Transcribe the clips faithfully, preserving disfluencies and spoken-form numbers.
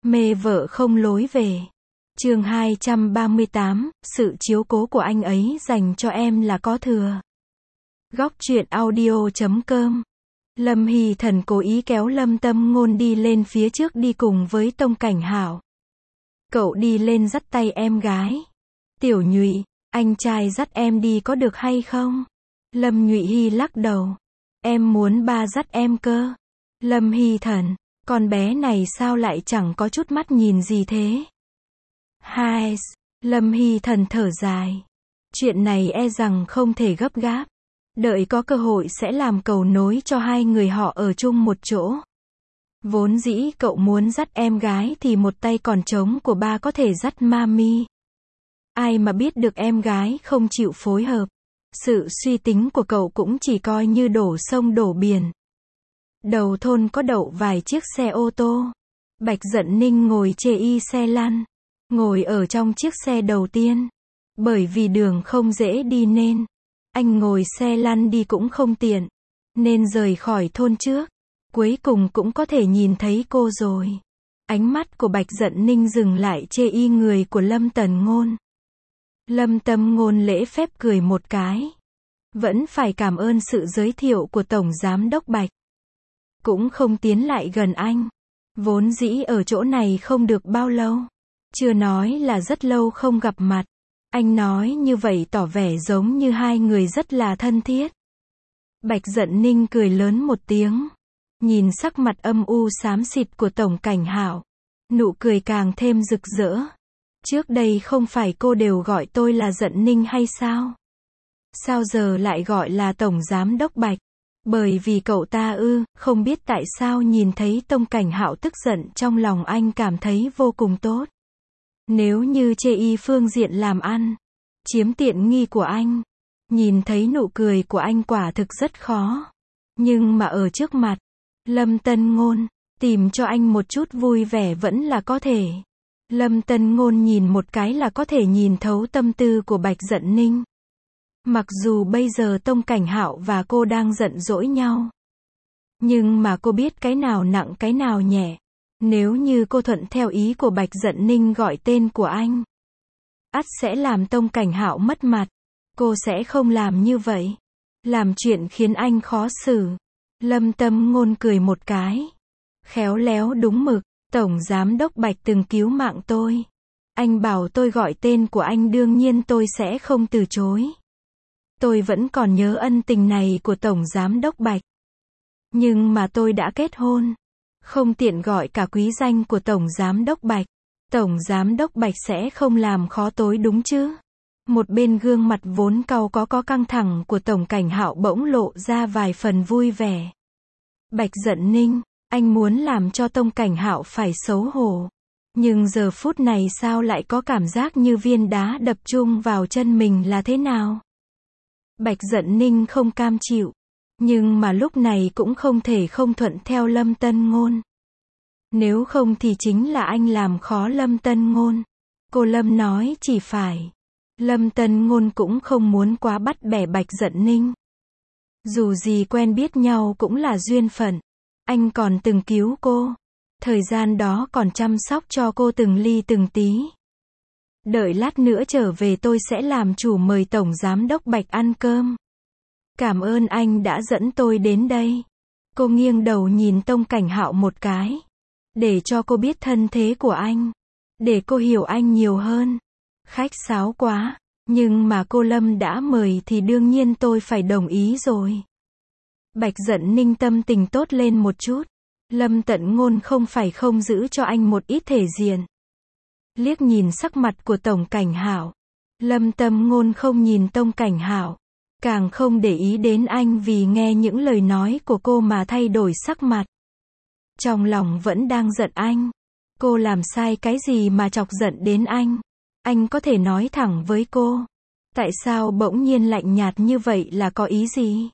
Mê vợ không lối về. Chương hai trăm ba mươi tám, sự chiếu cố của anh ấy dành cho em là có thừa. Góc truyện audio chấm com. Lâm Hy Thần cố ý kéo Lâm Tâm Ngôn đi lên phía trước đi cùng với Tông Cảnh Hạo. Cậu đi lên dắt tay em gái. Tiểu Nhụy, anh trai dắt em đi có được hay không? Lâm Nhụy Hy lắc đầu. Em muốn ba dắt em cơ. Lâm Hy Thần, con bé này sao lại chẳng có chút mắt nhìn gì thế? Hai, Lâm Hy Thần thở dài. Chuyện này e rằng không thể gấp gáp. Đợi có cơ hội sẽ làm cầu nối cho hai người họ ở chung một chỗ. Vốn dĩ cậu muốn dắt em gái thì một tay còn trống của ba có thể dắt Mami. Ai mà biết được em gái không chịu phối hợp. Sự suy tính của cậu cũng chỉ coi như đổ sông đổ biển. Đầu thôn có đậu vài chiếc xe ô tô. Bạch Dận Ninh ngồi chê y xe lăn. Ngồi ở trong chiếc xe đầu tiên. Bởi vì đường không dễ đi nên anh ngồi xe lăn đi cũng không tiện. Nên rời khỏi thôn trước. Cuối cùng cũng có thể nhìn thấy cô rồi. Ánh mắt của Bạch Dận Ninh dừng lại chê y người của Lâm Tần Ngôn. Lâm Tâm Ngôn lễ phép cười một cái. Vẫn phải cảm ơn sự giới thiệu của Tổng Giám Đốc Bạch. Cũng không tiến lại gần anh. Vốn dĩ ở chỗ này không được bao lâu. Chưa nói là rất lâu không gặp mặt. Anh nói như vậy tỏ vẻ giống như hai người rất là thân thiết. Bạch Dận Ninh cười lớn một tiếng. Nhìn sắc mặt âm u xám xịt của Tổng Cảnh Hạo. Nụ cười càng thêm rực rỡ. Trước đây không phải cô đều gọi tôi là Dận Ninh hay sao? Sao giờ lại gọi là Tổng Giám Đốc Bạch? Bởi vì cậu ta ư, không biết tại sao nhìn thấy Tông Cảnh Hạo tức giận trong lòng anh cảm thấy vô cùng tốt. Nếu như chê y phương diện làm ăn, chiếm tiện nghi của anh, nhìn thấy nụ cười của anh quả thực rất khó. Nhưng mà ở trước mặt, Lâm Tân Ngôn, tìm cho anh một chút vui vẻ vẫn là có thể. Lâm Tân Ngôn nhìn một cái là có thể nhìn thấu tâm tư của Bạch Dận Ninh. Mặc dù bây giờ Tông Cảnh Hạo và cô đang giận dỗi nhau. Nhưng mà cô biết cái nào nặng cái nào nhẹ. Nếu như cô thuận theo ý của Bạch Dận Ninh gọi tên của anh, ắt sẽ làm Tông Cảnh Hạo mất mặt. Cô sẽ không làm như vậy. Làm chuyện khiến anh khó xử. Lâm Tâm Ngôn cười một cái. Khéo léo đúng mực. Tổng Giám Đốc Bạch từng cứu mạng tôi. Anh bảo tôi gọi tên của anh đương nhiên tôi sẽ không từ chối. Tôi vẫn còn nhớ ân tình này của Tổng Giám Đốc Bạch. Nhưng mà tôi đã kết hôn. Không tiện gọi cả quý danh của Tổng Giám Đốc Bạch. Tổng Giám Đốc Bạch sẽ không làm khó tối đúng chứ? Một bên gương mặt vốn cau có có căng thẳng của Tổng Cảnh Hạo bỗng lộ ra vài phần vui vẻ. Bạch Dận Ninh, anh muốn làm cho Tông Cảnh Hạo phải xấu hổ. Nhưng giờ phút này sao lại có cảm giác như viên đá đập chung vào chân mình là thế nào? Bạch Dận Ninh không cam chịu. Nhưng mà lúc này cũng không thể không thuận theo Lâm Tân Ngôn. Nếu không thì chính là anh làm khó Lâm Tân Ngôn. Cô Lâm nói chỉ phải. Lâm Tân Ngôn cũng không muốn quá bắt bẻ Bạch Dận Ninh. Dù gì quen biết nhau cũng là duyên phận. Anh còn từng cứu cô. Thời gian đó còn chăm sóc cho cô từng ly từng tí. Đợi lát nữa trở về tôi sẽ làm chủ mời Tổng Giám Đốc Bạch ăn cơm. Cảm ơn anh đã dẫn tôi đến đây. Cô nghiêng đầu nhìn Tông Cảnh Hạo một cái. Để cho cô biết thân thế của anh. Để cô hiểu anh nhiều hơn. Khách sáo quá. Nhưng mà cô Lâm đã mời thì đương nhiên tôi phải đồng ý rồi. Bạch Dận Ninh tâm tình tốt lên một chút. Lâm Tận Ngôn không phải không giữ cho anh một ít thể diện. Liếc nhìn sắc mặt của Tổng Cảnh Hạo. Lâm Tâm Ngôn không nhìn Tông Cảnh Hạo. Càng không để ý đến anh vì nghe những lời nói của cô mà thay đổi sắc mặt. Trong lòng vẫn đang giận anh. Cô làm sai cái gì mà chọc giận đến anh? Anh có thể nói thẳng với cô. Tại sao bỗng nhiên lạnh nhạt như vậy là có ý gì?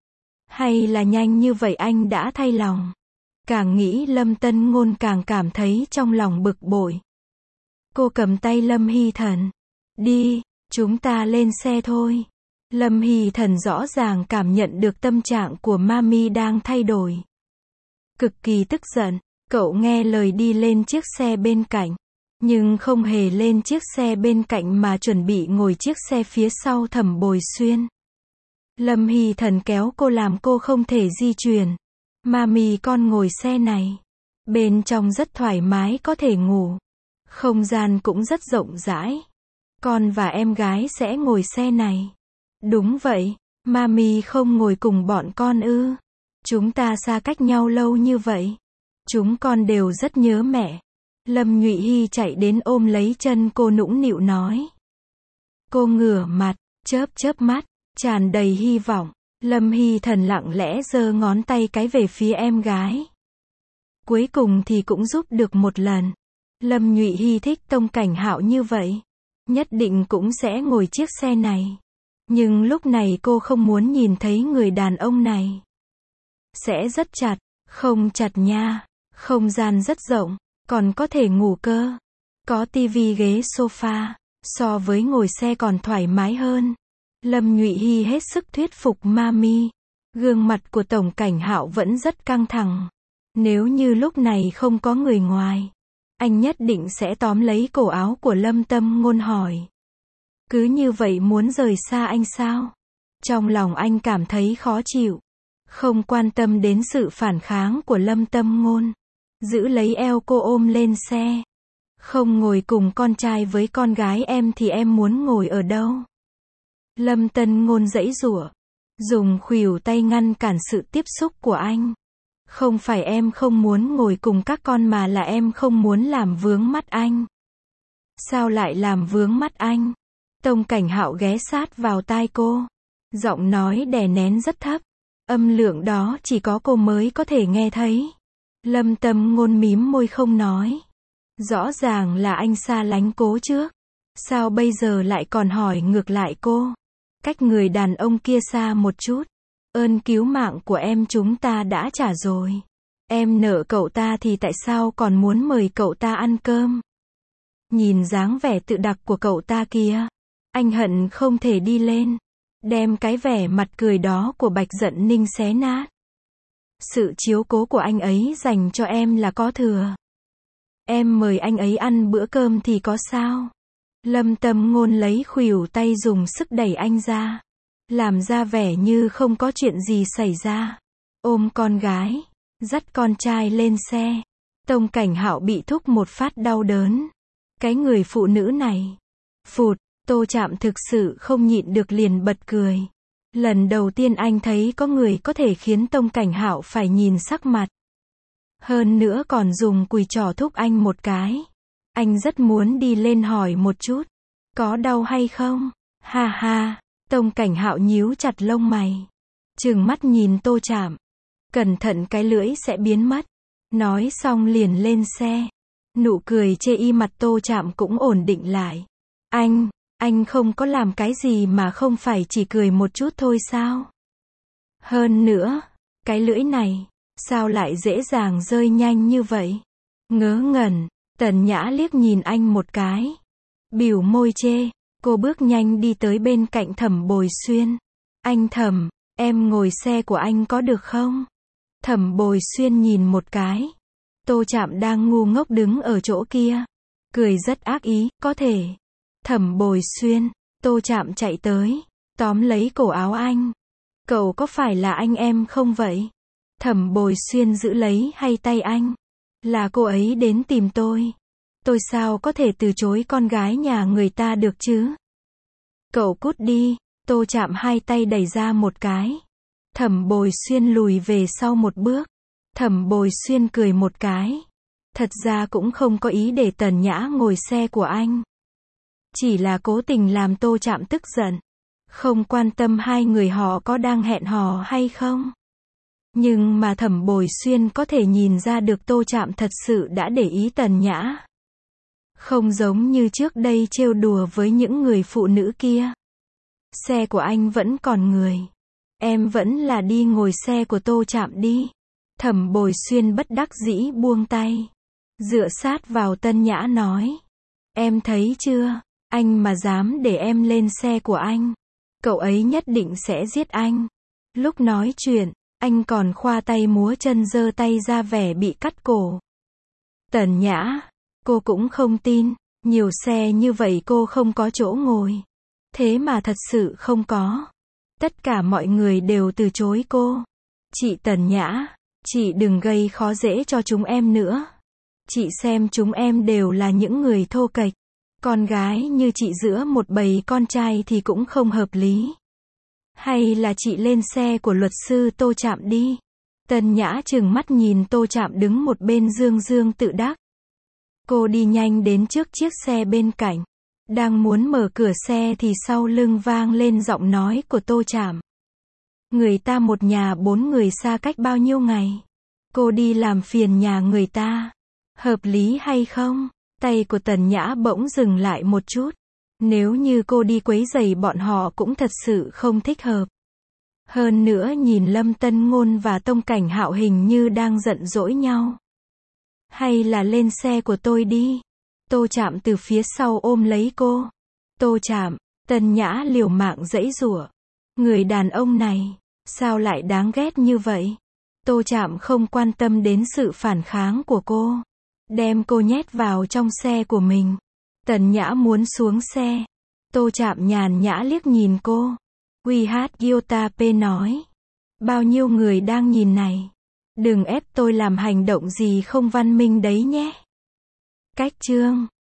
Hay là nhanh như vậy anh đã thay lòng? Càng nghĩ Lâm Tân Ngôn càng cảm thấy trong lòng bực bội. Cô cầm tay Lâm Hy Thần. Đi, chúng ta lên xe thôi. Lâm Hy Thần rõ ràng cảm nhận được tâm trạng của Mami đang thay đổi. Cực kỳ tức giận, Cậu nghe lời đi lên chiếc xe bên cạnh, nhưng không hề lên chiếc xe bên cạnh mà chuẩn bị ngồi chiếc xe phía sau Thẩm Bồi Xuyên. Lâm Hy Thần kéo cô làm cô không thể di chuyển. Mami con ngồi xe này. Bên trong rất thoải mái có thể ngủ. Không gian cũng rất rộng rãi. Con và em gái sẽ ngồi xe này. Đúng vậy, Mami không ngồi cùng bọn con ư? Chúng ta xa cách nhau lâu như vậy. Chúng con đều rất nhớ mẹ. Lâm Nhụy Hy chạy đến ôm lấy chân cô nũng nịu nói. Cô ngửa mặt, chớp chớp mắt, tràn đầy hy vọng. Lâm Hy Thần lặng lẽ giơ ngón tay cái về phía em gái. Cuối cùng thì cũng giúp được một lần. Lâm Nhụy Hy thích Tông Cảnh Hạo như vậy. Nhất định cũng sẽ ngồi chiếc xe này. Nhưng lúc này cô không muốn nhìn thấy người đàn ông này. Sẽ rất chặt, không chặt nha. Không gian rất rộng, còn có thể ngủ cơ. Có tivi ghế sofa, so với ngồi xe còn thoải mái hơn. Lâm Nhụy Hy hết sức thuyết phục Mami. Gương mặt của Tổng Cảnh Hạo vẫn rất căng thẳng. Nếu như lúc này không có người ngoài, anh nhất định sẽ tóm lấy cổ áo của Lâm Tâm Ngôn hỏi. Cứ như vậy muốn rời xa anh sao? Trong lòng anh cảm thấy khó chịu. Không quan tâm đến sự phản kháng của Lâm Tâm Ngôn. Giữ lấy eo cô ôm lên xe. Không ngồi cùng con trai với con gái em thì em muốn ngồi ở đâu? Lâm Tân Ngôn giãy giụa, dùng khuỷu tay ngăn cản sự tiếp xúc của anh. Không phải em không muốn ngồi cùng các con mà là em không muốn làm vướng mắt anh. Sao lại làm vướng mắt anh? Tông Cảnh Hạo ghé sát vào tai cô. Giọng nói đè nén rất thấp. Âm lượng đó chỉ có cô mới có thể nghe thấy. Lâm Tâm Ngôn mím môi không nói. Rõ ràng là anh xa lánh cô trước. Sao bây giờ lại còn hỏi ngược lại cô? Cách người đàn ông kia xa một chút. Ơn cứu mạng của em chúng ta đã trả rồi. Em nợ cậu ta thì tại sao còn muốn mời cậu ta ăn cơm? Nhìn dáng vẻ tự đặc của cậu ta kia. Anh hận không thể đi lên. Đem cái vẻ mặt cười đó của Bạch Dận Ninh xé nát. Sự chiếu cố của anh ấy dành cho em là có thừa. Em mời anh ấy ăn bữa cơm thì có sao? Lâm Tâm Ngôn lấy khuỷu tay dùng sức đẩy anh ra. Làm ra vẻ như không có chuyện gì xảy ra. Ôm con gái. Dắt con trai lên xe. Tông Cảnh Hạo bị thúc một phát đau đớn. Cái người phụ nữ này. Phụt, Tô Trạm thực sự không nhịn được liền bật cười. Lần đầu tiên anh thấy có người có thể khiến Tông Cảnh Hạo phải nhìn sắc mặt. Hơn nữa còn dùng cùi trỏ thúc anh một cái. Anh rất muốn đi lên hỏi một chút. Có đau hay không? Ha ha. Tông Cảnh Hạo nhíu chặt lông mày. Trừng mắt nhìn Tô Trạm. Cẩn thận cái lưỡi sẽ biến mất. Nói xong liền lên xe. Nụ cười chê y mặt Tô Trạm cũng ổn định lại. Anh, anh không có làm cái gì mà không phải chỉ cười một chút thôi sao? Hơn nữa, cái lưỡi này, sao lại dễ dàng rơi nhanh như vậy? Ngớ ngẩn, Tần Nhã liếc nhìn anh một cái. Bỉu môi chê, cô bước nhanh đi tới bên cạnh Thẩm Bồi Xuyên. Anh Thẩm, em ngồi xe của anh có được không? Thẩm Bồi Xuyên nhìn một cái. Tô Trạm đang ngu ngốc đứng ở chỗ kia. Cười rất ác ý, có thể. Thẩm Bồi Xuyên, Tô Trạm chạy tới, tóm lấy cổ áo anh. Cậu có phải là anh em không vậy? Thẩm Bồi Xuyên giữ lấy hay tay anh. Là cô ấy đến tìm tôi. Tôi sao có thể từ chối con gái nhà người ta được chứ? Cậu cút đi. Tô Trạm hai tay đẩy ra một cái. Thẩm Bồi Xuyên lùi về sau một bước. Thẩm Bồi Xuyên cười một cái. Thật ra cũng không có ý để Tần Nhã ngồi xe của anh. Chỉ là cố tình làm Tô Trạm tức giận. Không quan tâm hai người họ có đang hẹn hò hay không. Nhưng mà Thẩm Bồi Xuyên có thể nhìn ra được Tô Trạm thật sự đã để ý Tần Nhã. Không giống như trước đây trêu đùa với những người phụ nữ kia. Xe của anh vẫn còn người. Em vẫn là đi ngồi xe của Tô Trạm đi. Thẩm Bồi Xuyên bất đắc dĩ buông tay. Dựa sát vào Tần Nhã nói. Em thấy chưa, anh mà dám để em lên xe của anh. Cậu ấy nhất định sẽ giết anh. Lúc nói chuyện, anh còn khoa tay múa chân giơ tay ra vẻ bị cắt cổ. Tần Nhã, cô cũng không tin, nhiều xe như vậy cô không có chỗ ngồi. Thế mà thật sự không có. Tất cả mọi người đều từ chối cô. Chị Tần Nhã, chị đừng gây khó dễ cho chúng em nữa. Chị xem chúng em đều là những người thô kệch. Con gái như chị giữa một bầy con trai thì cũng không hợp lý. Hay là chị lên xe của luật sư Tô Trạm đi. Tần Nhã trừng mắt nhìn Tô Trạm đứng một bên dương dương tự đắc. Cô đi nhanh đến trước chiếc xe bên cạnh. Đang muốn mở cửa xe thì sau lưng vang lên giọng nói của Tô Trạm. Người ta một nhà bốn người xa cách bao nhiêu ngày. Cô đi làm phiền nhà người ta. Hợp lý hay không? Tay của Tần Nhã bỗng dừng lại một chút. Nếu như cô đi quấy rầy bọn họ cũng thật sự không thích hợp. Hơn nữa nhìn Lâm Tân Ngôn và Tông Cảnh Hạo hình như đang giận dỗi nhau. Hay là lên xe của tôi đi. Tô Trạm từ phía sau ôm lấy cô. Tô Trạm, Tần Nhã liều mạng giãy giụa. Người đàn ông này, sao lại đáng ghét như vậy? Tô Trạm không quan tâm đến sự phản kháng của cô. Đem cô nhét vào trong xe của mình. Tần Nhã muốn xuống xe. Tô Trạm nhàn nhã liếc nhìn cô. quy hát Gyota P nói. Bao nhiêu người đang nhìn này. Đừng ép tôi làm hành động gì không văn minh đấy nhé. Cách chương